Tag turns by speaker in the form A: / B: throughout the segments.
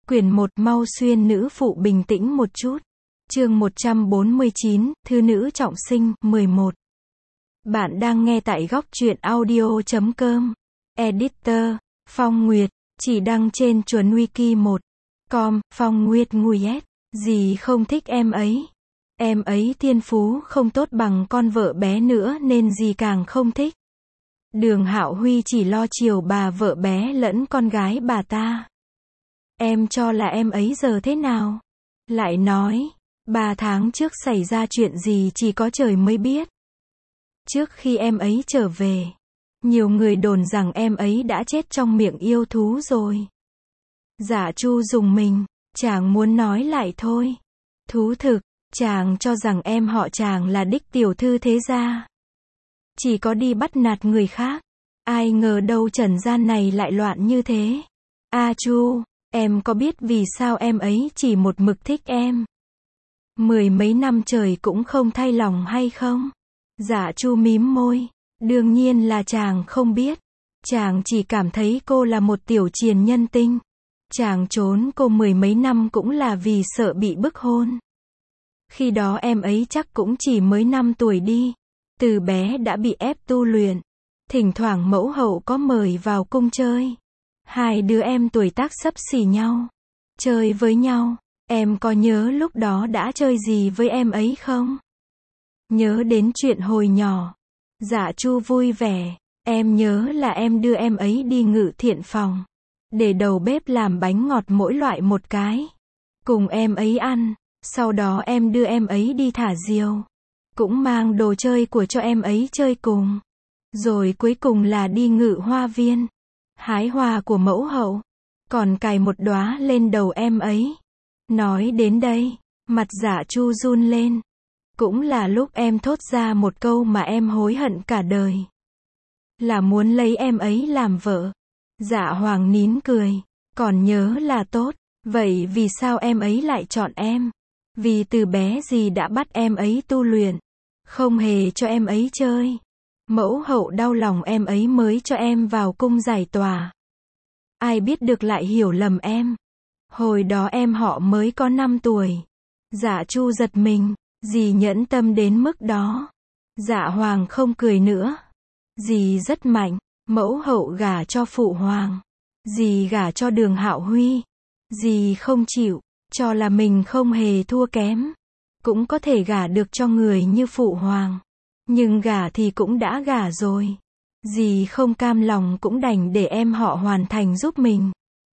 A: Quyển 1 Mau xuyên nữ phụ bình tĩnh một chút. Chương 149, Thư nữ trọng sinh, 11. Bạn đang nghe tại góc truyện audio.com. Editor, Phong Nguyệt, chỉ đăng trên chuẩn wiki 1.com, Phong Nguyệt Nguyệt. Dì không thích em ấy. Em ấy thiên phú không tốt bằng con vợ bé nữa nên dì càng không thích. Đường Hạo Huy chỉ lo chiều bà vợ bé lẫn con gái bà ta. Em cho là em ấy giờ thế nào? Lại nói, 3 tháng trước xảy ra chuyện gì chỉ có trời mới biết. Trước khi em ấy trở về, nhiều người đồn rằng em ấy đã chết trong miệng yêu thú rồi. Dạ Chu dùng mình, chàng muốn nói lại thôi. Thú thực, chàng cho rằng em họ chàng là đích tiểu thư thế gia. Chỉ có đi bắt nạt người khác. Ai ngờ đâu trần gian này lại loạn như thế. A Chu, em có biết vì sao em ấy chỉ một mực thích em? 10 mấy năm trời cũng không thay lòng hay không? Dạ Chu mím môi. Đương nhiên là chàng không biết. Chàng chỉ cảm thấy cô là một tiểu triền nhân tinh. Chàng trốn cô 10 mấy năm cũng là vì sợ bị bức hôn. Khi đó em ấy chắc cũng chỉ mới 5 tuổi đi. Từ bé đã bị ép tu luyện. Thỉnh thoảng mẫu hậu có mời vào cung chơi. Hai đứa em tuổi tác xấp xỉ nhau. Chơi với nhau. Em có nhớ lúc đó đã chơi gì với em ấy không? Nhớ đến chuyện hồi nhỏ. Dạ Chu vui vẻ. Em nhớ là em đưa em ấy đi Ngự Thiện phòng. Để đầu bếp làm bánh ngọt mỗi loại một cái. Cùng em ấy ăn. Sau đó em đưa em ấy đi thả diều. Cũng mang đồ chơi của cho em ấy chơi cùng. Rồi cuối cùng là đi Ngự Hoa viên. Hái hoa của mẫu hậu. Còn cài một đóa lên đầu em ấy. Nói đến đây, mặt Dạ Chu run lên. Cũng là lúc em thốt ra một câu mà em hối hận cả đời. Là muốn lấy em ấy làm vợ. Dạ Hoàng nín cười. Còn nhớ là tốt. Vậy vì sao em ấy lại chọn em? Vì từ bé dì đã bắt em ấy tu luyện. Không hề cho em ấy chơi. Mẫu hậu đau lòng em ấy mới cho em vào cung giải tỏa. Ai biết được lại hiểu lầm em. Hồi đó em họ mới có 5 tuổi. Dạ Chu giật mình. Dì nhẫn tâm đến mức đó. Dạ Hoàng không cười nữa. Dì rất mạnh. Mẫu hậu gả cho phụ hoàng. Dì gả cho Đường Hạo Huy. Dì không chịu. Cho là mình không hề thua kém. Cũng có thể gả được cho người như phụ hoàng. Nhưng gả thì cũng đã gả rồi. Dì không cam lòng cũng đành để em họ hoàn thành giúp mình.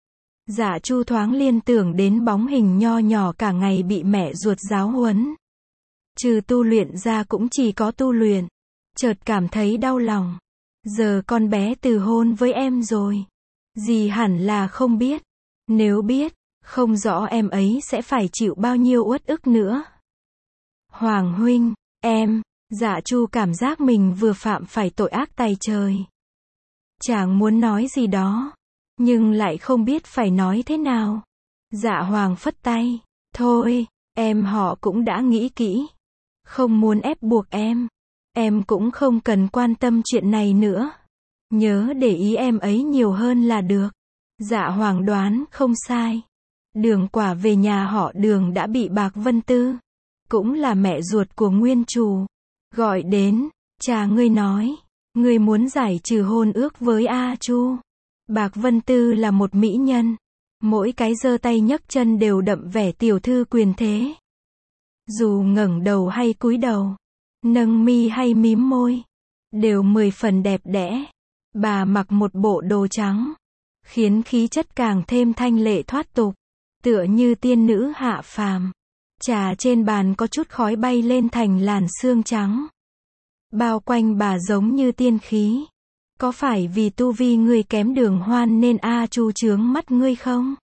A: Dạ Chu thoáng liên tưởng đến bóng hình nho nhỏ cả ngày bị mẹ ruột giáo huấn. Trừ tu luyện ra cũng chỉ có tu luyện. Chợt cảm thấy đau lòng. Giờ con bé từ hôn với em rồi. Dì hẳn là không biết. Nếu biết, không rõ em ấy sẽ phải chịu bao nhiêu uất ức nữa. Hoàng huynh, em. Dạ Chu cảm giác mình vừa phạm phải tội ác tày trời. Chàng muốn nói gì đó, nhưng lại không biết phải nói thế nào. Dạ Hoàng phất tay. Thôi, em họ cũng đã nghĩ kỹ. Không muốn ép buộc em. Em cũng không cần quan tâm chuyện này nữa. Nhớ để ý em ấy nhiều hơn là được. Dạ Hoàng đoán không sai. Đường Quả về nhà họ Đường đã bị Bạc Vân Tư, cũng là mẹ ruột của nguyên chủ, gọi đến. Cha ngươi nói, ngươi muốn giải trừ hôn ước với A Chu. Bạc Vân Tư là một mỹ nhân. Mỗi cái giơ tay nhấc chân đều đậm vẻ tiểu thư quyền thế. Dù ngẩng đầu hay cúi đầu, nâng mi hay mím môi, đều 10 phần đẹp đẽ. Bà mặc một bộ đồ trắng, khiến khí chất càng thêm thanh lệ thoát tục, tựa như tiên nữ hạ phàm. Trà trên bàn có chút khói bay lên thành làn sương trắng. Bao quanh bà giống như tiên khí. Có phải vì tu vi ngươi kém Đường Hoan nên A Chu chướng mắt ngươi không?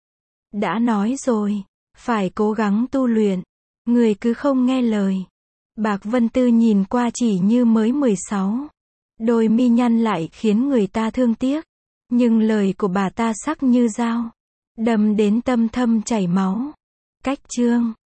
A: Đã nói rồi, phải cố gắng tu luyện. Ngươi cứ không nghe lời. Bạc Vân Tư nhìn qua chỉ như mới 16. Đôi mi nhăn lại khiến người ta thương tiếc. Nhưng lời của bà ta sắc như dao. Đâm đến tâm thâm chảy máu. Cách chương